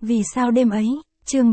Vì sao đêm ấy, chương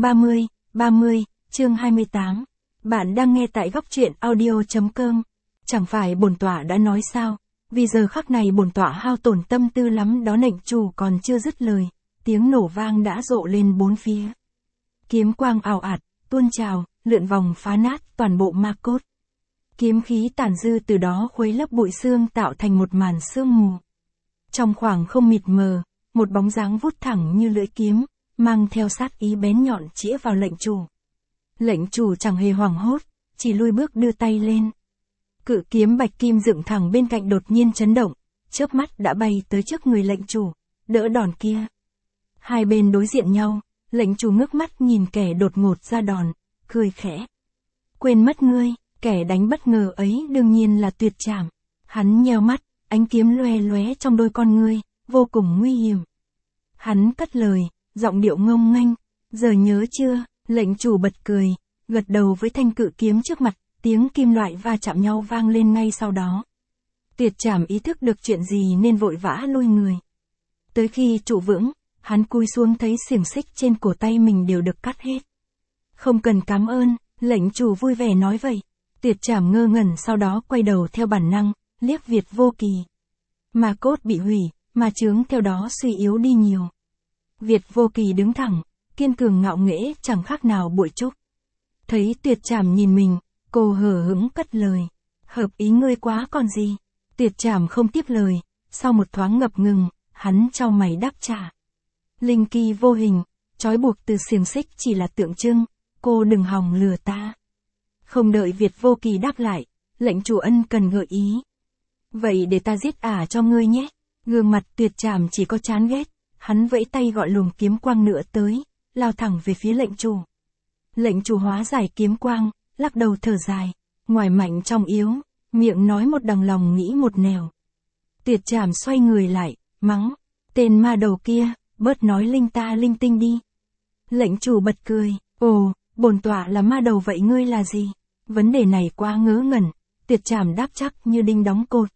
30, chương 28. Bạn đang nghe tại góc truyện audio.com. Chẳng phải bổn tọa đã nói sao, vì giờ khắc này bổn tọa hao tổn tâm tư lắm đó. Lệnh chủ còn chưa dứt lời, tiếng nổ vang đã rộ lên bốn phía. Kiếm quang ào ạt, tuôn trào, lượn vòng phá nát toàn bộ ma cốt. Kiếm khí tàn dư từ đó khuấy lấp bụi xương tạo thành một màn sương mù. Trong khoảng không mịt mờ, một bóng dáng vút thẳng như lưỡi kiếm, mang theo sát ý bén nhọn chĩa vào lệnh chủ. Lệnh chủ chẳng hề hoảng hốt, chỉ lui bước đưa tay lên. Cự kiếm bạch kim dựng thẳng bên cạnh đột nhiên chấn động, chớp mắt đã bay tới trước người lệnh chủ, đỡ đòn kia. Hai bên đối diện nhau, lệnh chủ ngước mắt nhìn kẻ đột ngột ra đòn, cười khẽ. Quên mất ngươi, kẻ đánh bất ngờ ấy đương nhiên là Tuyệt Trảm. Hắn nheo mắt, ánh kiếm loe lóe trong đôi con ngươi, vô cùng nguy hiểm. Hắn cất lời, giọng điệu ngông nghênh, giờ nhớ chưa? Lệnh chủ bật cười, gật đầu với thanh cự kiếm trước mặt, tiếng kim loại va chạm nhau vang lên ngay sau đó. Tuyệt Trảm ý thức được chuyện gì nên vội vã lui người. Tới khi trụ vững, hắn cúi xuống thấy xiềng xích trên cổ tay mình đều được cắt hết. Không cần cảm ơn, lệnh chủ vui vẻ nói vậy. Tuyệt Trảm ngơ ngẩn sau đó quay đầu theo bản năng, liếc Việt Vô Kỳ. Ma cốt bị hủy, ma chướng theo đó suy yếu đi nhiều. Việt Vô Kỳ đứng thẳng, kiên cường ngạo nghễ chẳng khác nào bụi trúc. Thấy Tuyệt Trảm nhìn mình, cô hờ hững cất lời. Hợp ý ngươi quá còn gì. Tuyệt Trảm không tiếp lời, sau một thoáng ngập ngừng, hắn chau mày đáp trả. Linh kỳ vô hình, trói buộc từ xiềng xích chỉ là tượng trưng, cô đừng hòng lừa ta. Không đợi Việt Vô Kỳ đáp lại, lệnh chủ ân cần gợi ý. Vậy để ta giết ả cho ngươi nhé. Gương mặt Tuyệt Trảm chỉ có chán ghét, hắn vẫy tay gọi luồng kiếm quang nữa tới, lao thẳng về phía lệnh chủ. Lệnh chủ hóa giải kiếm quang, lắc đầu thở dài, ngoài mạnh trong yếu, miệng nói một đằng lòng nghĩ một nẻo. Tuyệt Trảm xoay người lại, mắng, tên ma đầu kia, bớt nói linh ta linh tinh đi. Lệnh chủ bật cười, ồ, bổn tọa là ma đầu vậy ngươi là gì? Vấn đề này quá ngớ ngẩn, Tuyệt Trảm đáp chắc như đinh đóng cột.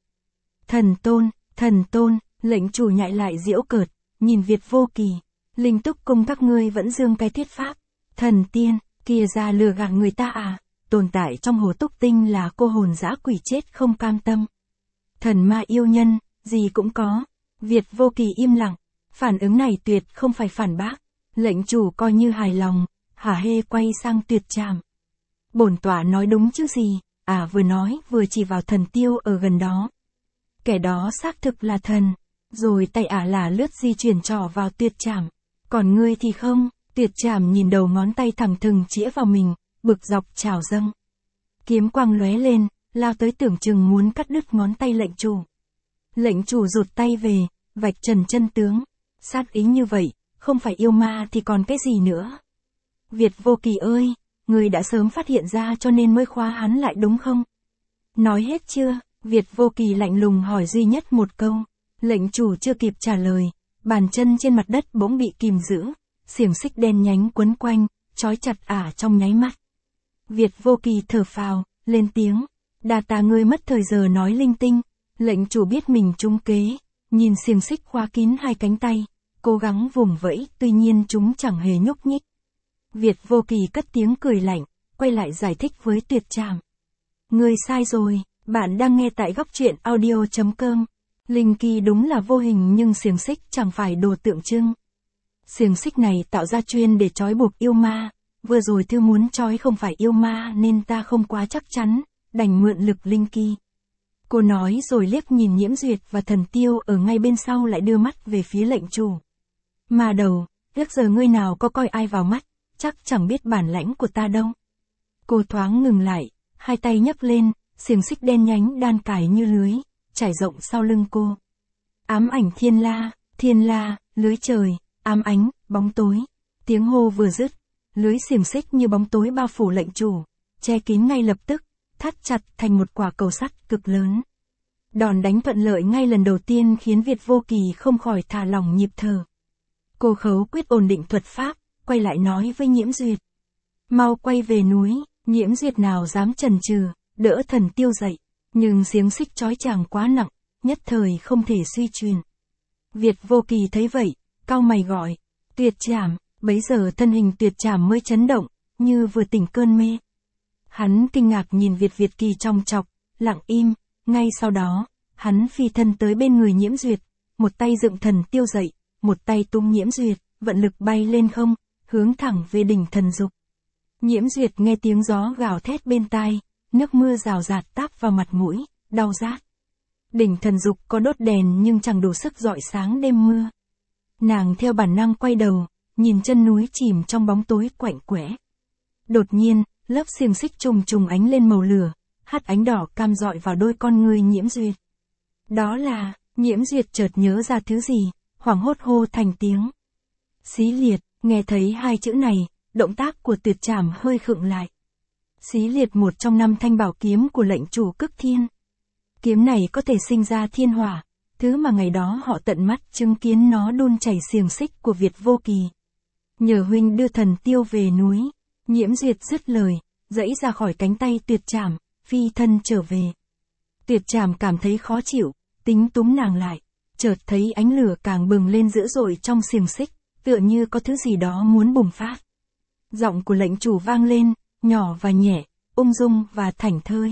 Thần tôn, lệnh chủ nhại lại giễu cợt, nhìn Việt Vô Kỳ, Linh Túc cung các ngươi vẫn dương cái thuyết pháp. Thần tiên, kia ra lừa gạt người ta à, tồn tại trong hồ túc tinh là cô hồn dã quỷ chết không cam tâm. Thần ma yêu nhân, gì cũng có. Việt Vô Kỳ im lặng, phản ứng này tuyệt không phải phản bác, lệnh chủ coi như hài lòng, hả hê quay sang Tuyệt Trảm. Bổn tọa nói đúng chứ gì, vừa nói vừa chỉ vào thần tiêu ở gần đó. Kẻ đó xác thực là thần, rồi tay là lướt di chuyển trỏ vào Tuyệt Trảm. Còn ngươi thì không, Tuyệt Trảm nhìn đầu ngón tay thẳng thừng chĩa vào mình, bực dọc trào dâng. Kiếm quang lóe lên, lao tới tưởng chừng muốn cắt đứt ngón tay lệnh chủ. Lệnh chủ rụt tay về, vạch trần chân tướng. Sát ý như vậy, không phải yêu ma thì còn cái gì nữa. Việt Vô Kỳ ơi, ngươi đã sớm phát hiện ra cho nên mới khóa hắn lại đúng không? Nói hết chưa? Việt Vô Kỳ lạnh lùng hỏi duy nhất một câu. Lệnh chủ chưa kịp trả lời, bàn chân trên mặt đất bỗng bị kìm giữ, xiềng xích đen nhánh quấn quanh, trói chặt trong nháy mắt. Việt Vô Kỳ thở phào, lên tiếng, đa tạ ngươi mất thời giờ nói linh tinh. Lệnh chủ biết mình trúng kế, nhìn xiềng xích khóa kín hai cánh tay, cố gắng vùng vẫy, tuy nhiên chúng chẳng hề nhúc nhích. Việt Vô Kỳ cất tiếng cười lạnh, quay lại giải thích với Tuyệt Trảm. Ngươi sai rồi, bạn đang nghe tại góc truyện audio.com. Linh kỳ đúng là vô hình nhưng xiềng xích chẳng phải đồ tượng trưng. Xiềng xích này tạo ra chuyên để trói buộc yêu ma, vừa rồi thư muốn trói không phải yêu ma nên ta không quá chắc chắn, đành mượn lực linh kỳ. Cô nói rồi liếc nhìn Nhiễm Duyệt và thần tiêu ở ngay bên sau lại đưa mắt về phía lệnh chủ. Ma đầu, trước giờ ngươi nào có coi ai vào mắt, chắc chẳng biết bản lãnh của ta đâu. Cô thoáng ngừng lại, hai tay nhấc lên, xiềng xích đen nhánh đan cài như lưới, trải rộng sau lưng cô. Ám ảnh thiên la, lưới trời, ám ánh, bóng tối. Tiếng hô vừa dứt, lưới xiềng xích như bóng tối bao phủ lệnh chủ, che kín ngay lập tức, thắt chặt thành một quả cầu sắt cực lớn. Đòn đánh thuận lợi ngay lần đầu tiên khiến Việt Vô Kỳ không khỏi thả lỏng nhịp thở. Cô khấu quyết ổn định thuật pháp, quay lại nói với Nhiễm Duyệt. Mau quay về núi. Nhiễm Duyệt nào dám chần chừ, đỡ thần tiêu dậy, nhưng xiềng xích trói chàng quá nặng, nhất thời không thể suy truyền. Việt Vô Kỳ thấy vậy, cau mày gọi, Tuyệt Trảm, Bấy giờ thân hình Tuyệt Trảm mới chấn động, như vừa tỉnh cơn mê. Hắn kinh ngạc nhìn Việt Việt Kỳ trong chọc, lặng im, ngay sau đó, hắn phi thân tới bên người Nhiễm Duyệt, một tay dựng thần tiêu dậy, một tay tung Nhiễm Duyệt, vận lực bay lên không, hướng thẳng về đỉnh thần dục. Nhiễm Duyệt nghe tiếng gió gào thét bên tai, nước mưa rào rạt táp vào mặt mũi, đau rát. Đỉnh thần dục có đốt đèn nhưng chẳng đủ sức rọi sáng đêm mưa. Nàng theo bản năng quay đầu, nhìn chân núi chìm trong bóng tối quạnh quẽ. Đột nhiên, lớp xiềng xích trùng trùng ánh lên màu lửa, hắt ánh đỏ cam rọi vào đôi con ngươi Nhiễm Duyệt. Đó là, Nhiễm Duyệt chợt nhớ ra thứ gì, hoảng hốt hô thành tiếng. Xí liệt, nghe thấy hai chữ này, động tác của Tuyệt Trảm hơi khựng lại. Xí liệt một trong 5 thanh bảo kiếm của lệnh chủ Cực Thiên. Kiếm này có thể sinh ra thiên hỏa, thứ mà ngày đó họ tận mắt chứng kiến nó đun chảy xiềng xích của Việt Vô Kỳ. Nhờ huynh đưa thần tiêu về núi, Nhiễm Duyệt dứt lời, giãy ra khỏi cánh tay Tuyệt Trảm, phi thân trở về. Tuyệt Trảm cảm thấy khó chịu, tính túm nàng lại, chợt thấy ánh lửa càng bừng lên dữ dội trong xiềng xích, tựa như có thứ gì đó muốn bùng phát. Giọng của lệnh chủ vang lên, nhỏ và nhẹ, ung dung và thảnh thơi.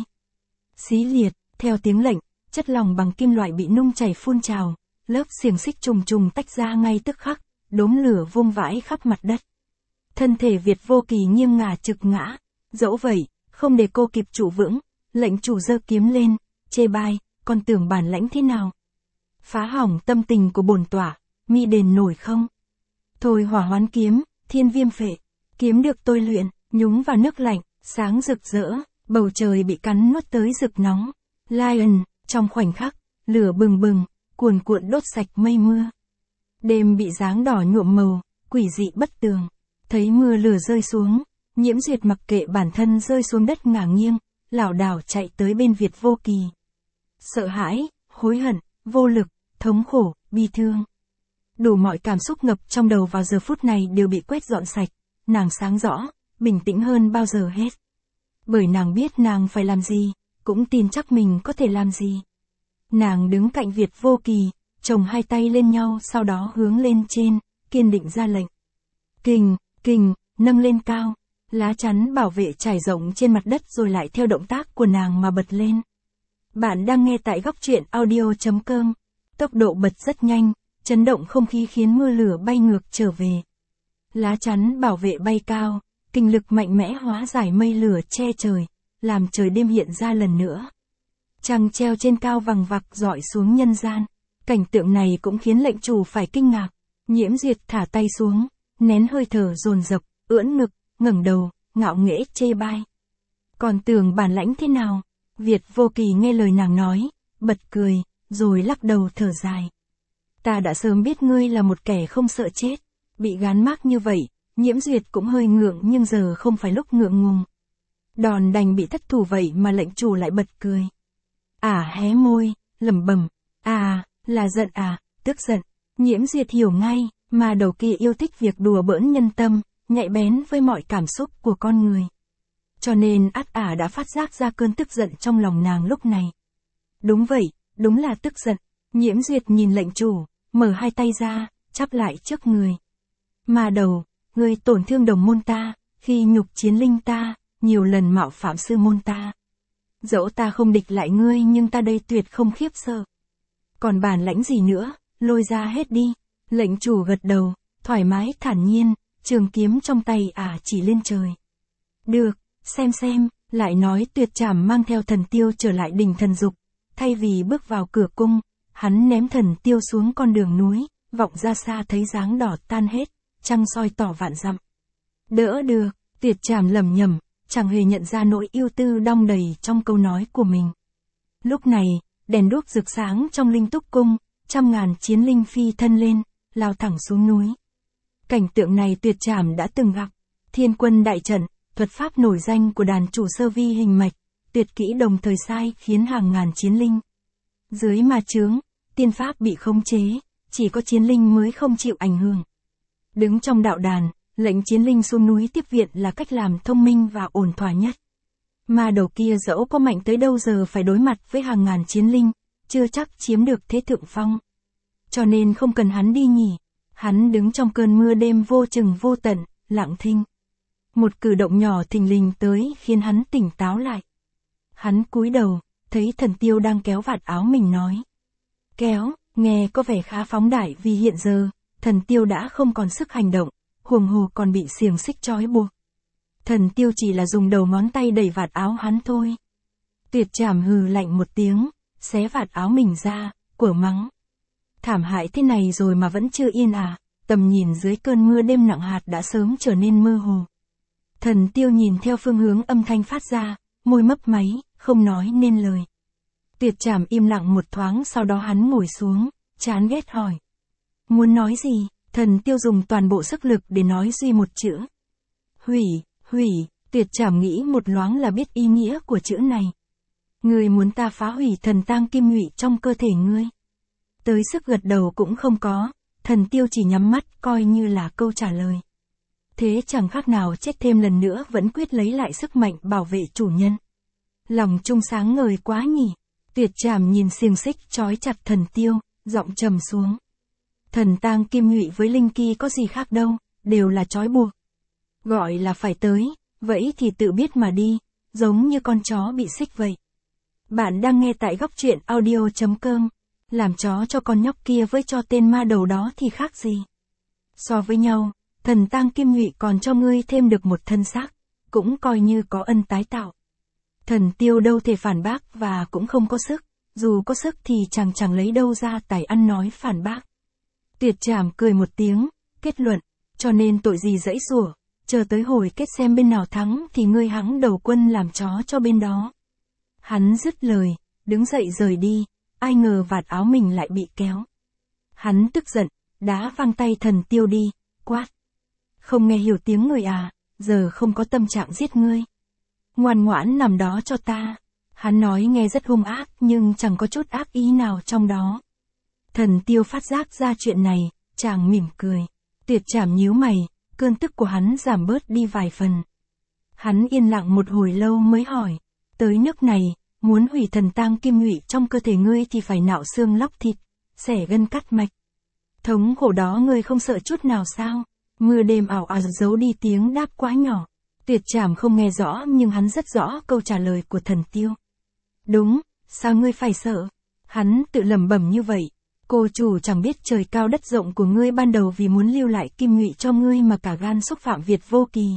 Xí liệt, theo tiếng lệnh, chất lỏng bằng kim loại bị nung chảy phun trào, lớp xiềng xích trùng trùng tách ra ngay tức khắc, đốm lửa vung vãi khắp mặt đất. Thân thể Việt Vô Kỳ nghiêng ngả trực ngã, dẫu vậy, không để cô kịp trụ vững, lệnh chủ giơ kiếm lên, chê bai, còn tưởng bản lãnh thế nào? Phá hỏng tâm tình của bổn tọa, mi đền nổi không? Thôi hỏa hoán kiếm, thiên viêm phệ, kiếm được tôi luyện, nhúng vào nước lạnh, sáng rực rỡ, bầu trời bị cắn nuốt tới rực nóng. Lion, trong khoảnh khắc, lửa bừng bừng, cuồn cuộn đốt sạch mây mưa. Đêm bị dáng đỏ nhuộm màu, quỷ dị bất tường. Thấy mưa lửa rơi xuống, Nhiễm Duyệt mặc kệ bản thân rơi xuống đất ngả nghiêng, lảo đảo chạy tới bên Việt Vô Kỳ. Sợ hãi, hối hận, vô lực, thống khổ, bi thương. Đủ mọi cảm xúc ngập trong đầu vào giờ phút này đều bị quét dọn sạch, nàng sáng rõ, bình tĩnh hơn bao giờ hết. Bởi nàng biết nàng phải làm gì, cũng tin chắc mình có thể làm gì. Nàng đứng cạnh Việt Vô Kỳ, chồng hai tay lên nhau sau đó hướng lên trên, kiên định ra lệnh. Kình, kình, nâng lên cao, lá chắn bảo vệ trải rộng trên mặt đất rồi lại theo động tác của nàng mà bật lên. Bạn đang nghe tại góc truyện audio.com, tốc độ bật rất nhanh, chấn động không khí khiến mưa lửa bay ngược trở về. Lá chắn bảo vệ bay cao, kinh lực mạnh mẽ hóa giải mây lửa che trời, làm trời đêm hiện ra lần nữa. Trăng treo trên cao vằng vặc rọi xuống nhân gian, cảnh tượng này cũng khiến lệnh chủ phải kinh ngạc. Nhiễm Duyệt thả tay xuống, nén hơi thở dồn dập, ưỡn ngực, ngẩng đầu, ngạo nghễ chê bai. Còn tưởng bản lãnh thế nào? Việt Vô Kỳ nghe lời nàng nói, bật cười, rồi lắc đầu thở dài. Ta đã sớm biết ngươi là một kẻ không sợ chết, bị gán mác như vậy, Nhiễm Duyệt cũng hơi ngượng nhưng giờ không phải lúc ngượng ngùng. Đòn đành bị thất thủ vậy mà lệnh chủ lại bật cười. Hé môi, lẩm bẩm, là giận tức giận. Nhiễm Duyệt hiểu ngay, mà đầu kia yêu thích việc đùa bỡn nhân tâm, nhạy bén với mọi cảm xúc của con người. Cho nên đã phát giác ra cơn tức giận trong lòng nàng lúc này. Đúng vậy, đúng là tức giận. Nhiễm Duyệt nhìn lệnh chủ, mở hai tay ra, chắp lại trước người. Mà đầu, ngươi tổn thương đồng môn ta, khi nhục chiến linh ta, nhiều lần mạo phạm sư môn ta. Dẫu ta không địch lại ngươi nhưng ta đây tuyệt không khiếp sợ. Còn bản lãnh gì nữa, lôi ra hết đi. Lệnh chủ gật đầu, thoải mái thản nhiên, trường kiếm trong tay chỉ lên trời. Được, xem, lại nói Tuyệt Trảm mang theo thần tiêu trở lại đỉnh thần dục. Thay vì bước vào cửa cung, hắn ném thần tiêu xuống con đường núi, vọng ra xa thấy dáng đỏ tan hết, trăng soi tỏ vạn dặm. Đỡ được, Tuyệt Trảm lẩm nhẩm, chẳng hề nhận ra nỗi ưu tư đong đầy trong câu nói của mình. Lúc này, đèn đuốc rực sáng trong Linh Túc cung, trăm ngàn chiến linh phi thân lên, lao thẳng xuống núi. Cảnh tượng này Tuyệt Trảm đã từng gặp. Thiên quân đại trận, thuật pháp nổi danh của đàn chủ Sơ Vi hình mạch, tuyệt kỹ đồng thời sai khiến hàng ngàn chiến linh. Dưới ma chướng, tiên pháp bị khống chế, chỉ có chiến linh mới không chịu ảnh hưởng. Đứng trong đạo đàn, lệnh chiến linh xuống núi tiếp viện là cách làm thông minh và ổn thỏa nhất. Mà đầu kia dẫu có mạnh tới đâu giờ phải đối mặt với hàng ngàn chiến linh, chưa chắc chiếm được thế thượng phong. Cho nên không cần hắn đi nhỉ. Hắn đứng trong cơn mưa đêm vô chừng vô tận, lặng thinh. Một cử động nhỏ thình lình tới khiến hắn tỉnh táo lại. Hắn cúi đầu, thấy Thần Tiêu đang kéo vạt áo mình nói. Kéo, nghe có vẻ khá phóng đại vì hiện giờ, Thần Tiêu đã không còn sức hành động, huống hồ còn bị xiềng xích trói buộc. Thần Tiêu chỉ là dùng đầu ngón tay đẩy vạt áo hắn thôi. Tuyệt Trảm hừ lạnh một tiếng, xé vạt áo mình ra, quở mắng. Thảm hại thế này rồi mà vẫn chưa yên à, tầm nhìn dưới cơn mưa đêm nặng hạt đã sớm trở nên mơ hồ. Thần Tiêu nhìn theo phương hướng âm thanh phát ra, môi mấp máy, không nói nên lời. Tuyệt Trảm im lặng một thoáng, sau đó hắn ngồi xuống, chán ghét hỏi. Muốn nói gì? Thần Tiêu dùng toàn bộ sức lực để nói duy một chữ. Hủy, hủy. Tuyệt Trảm nghĩ một loáng là biết ý nghĩa của chữ này. Ngươi muốn ta phá hủy thần tang kim ngụy trong cơ thể ngươi? Tới sức gật đầu cũng không có, Thần Tiêu chỉ nhắm mắt coi như là câu trả lời. Thế chẳng khác nào chết thêm lần nữa vẫn quyết lấy lại sức mạnh bảo vệ chủ nhân. Lòng trung sáng ngời quá nhỉ. Tuyệt Trảm nhìn xiềng xích trói chặt Thần Tiêu, giọng trầm xuống. Thần tang kim ngụy với linh ki có gì khác đâu, đều là trói buộc. Gọi là phải tới, vậy thì tự biết mà đi, giống như con chó bị xích vậy. Bạn đang nghe tại góc truyện audio.com. Làm chó cho con nhóc kia với cho tên ma đầu đó thì khác gì? So với nhau, thần tang kim ngụy còn cho ngươi thêm được một thân xác, cũng coi như có ân tái tạo. Thần Tiêu đâu thể phản bác và cũng không có sức, dù có sức thì chẳng lấy đâu ra tài ăn nói phản bác. Tuyệt Trảm cười một tiếng, kết luận, cho nên tội gì dãy giụa, chờ tới hồi kết xem bên nào thắng thì ngươi hẵng đầu quân làm chó cho bên đó. Hắn dứt lời, đứng dậy rời đi, ai ngờ vạt áo mình lại bị kéo. Hắn tức giận, đá văng tay Thần Tiêu đi, quát. Không nghe hiểu tiếng người à, giờ không có tâm trạng giết ngươi. Ngoan ngoãn nằm đó cho ta. Hắn nói nghe rất hung ác nhưng chẳng có chút ác ý nào trong đó. Thần Tiêu phát giác ra chuyện này, chàng mỉm cười. Tuyệt Trảm nhíu mày, cơn tức của hắn giảm bớt đi vài phần. Hắn yên lặng một hồi lâu mới hỏi. Tới nước này, muốn hủy thần tang kim ngụy trong cơ thể ngươi thì phải nạo xương lóc thịt, xẻ gân cắt mạch. Thống khổ đó ngươi không sợ chút nào sao? Mưa đêm ảo ảo giấu đi tiếng đáp quá nhỏ. Tuyệt Trảm không nghe rõ nhưng hắn rất rõ câu trả lời của Thần Tiêu. Đúng, sao ngươi phải sợ? Hắn tự lẩm bẩm như vậy. Cô chủ chẳng biết trời cao đất rộng của ngươi ban đầu vì muốn lưu lại kim ngụy cho ngươi mà cả gan xúc phạm Việt Vô Kỳ.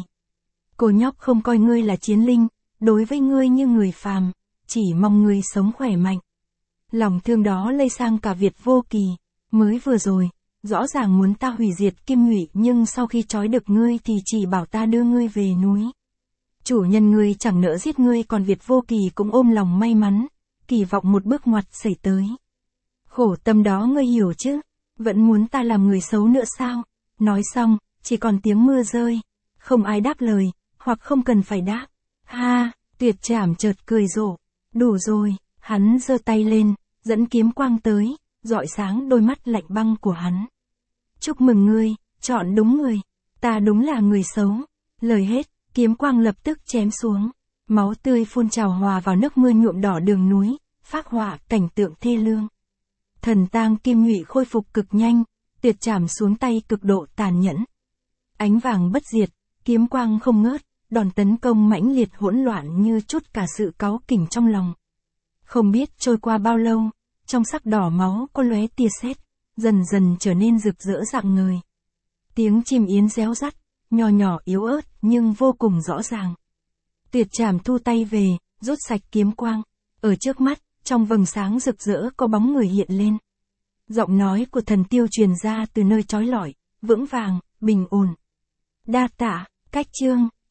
Cô nhóc không coi ngươi là chiến linh, đối với ngươi như người phàm, chỉ mong ngươi sống khỏe mạnh. Lòng thương đó lây sang cả Việt Vô Kỳ, mới vừa rồi, rõ ràng muốn ta hủy diệt kim ngụy nhưng sau khi trói được ngươi thì chỉ bảo ta đưa ngươi về núi. Chủ nhân ngươi chẳng nỡ giết ngươi còn Việt Vô Kỳ cũng ôm lòng may mắn, kỳ vọng một bước ngoặt xảy tới. Khổ tâm đó ngươi hiểu chứ, vẫn muốn ta làm người xấu nữa sao? Nói xong, chỉ còn tiếng mưa rơi, không ai đáp lời, hoặc không cần phải đáp. Ha, Tuyệt Trảm chợt cười rộ, đủ rồi, hắn giơ tay lên, dẫn kiếm quang tới, rọi sáng đôi mắt lạnh băng của hắn. Chúc mừng ngươi, chọn đúng người, ta đúng là người xấu. Lời hết, kiếm quang lập tức chém xuống, máu tươi phun trào hòa vào nước mưa nhuộm đỏ đường núi, phác họa cảnh tượng thê lương. Thần tang kim ngụy khôi phục cực nhanh, Tuyệt Trảm xuống tay cực độ tàn nhẫn. Ánh vàng bất diệt, kiếm quang không ngớt, đòn tấn công mãnh liệt hỗn loạn như trút cả sự cáu kỉnh trong lòng. Không biết trôi qua bao lâu, trong sắc đỏ máu có lóe tia sét, dần dần trở nên rực rỡ rạng ngời. Tiếng chim yến réo rắt, nhỏ nhỏ yếu ớt nhưng vô cùng rõ ràng. Tuyệt Trảm thu tay về, rút sạch kiếm quang. Ở trước mắt, trong vầng sáng rực rỡ có bóng người hiện lên. Giọng nói của Thần Tiêu truyền ra từ nơi chói lọi, vững vàng, bình ổn. Đa tạ, cách chương.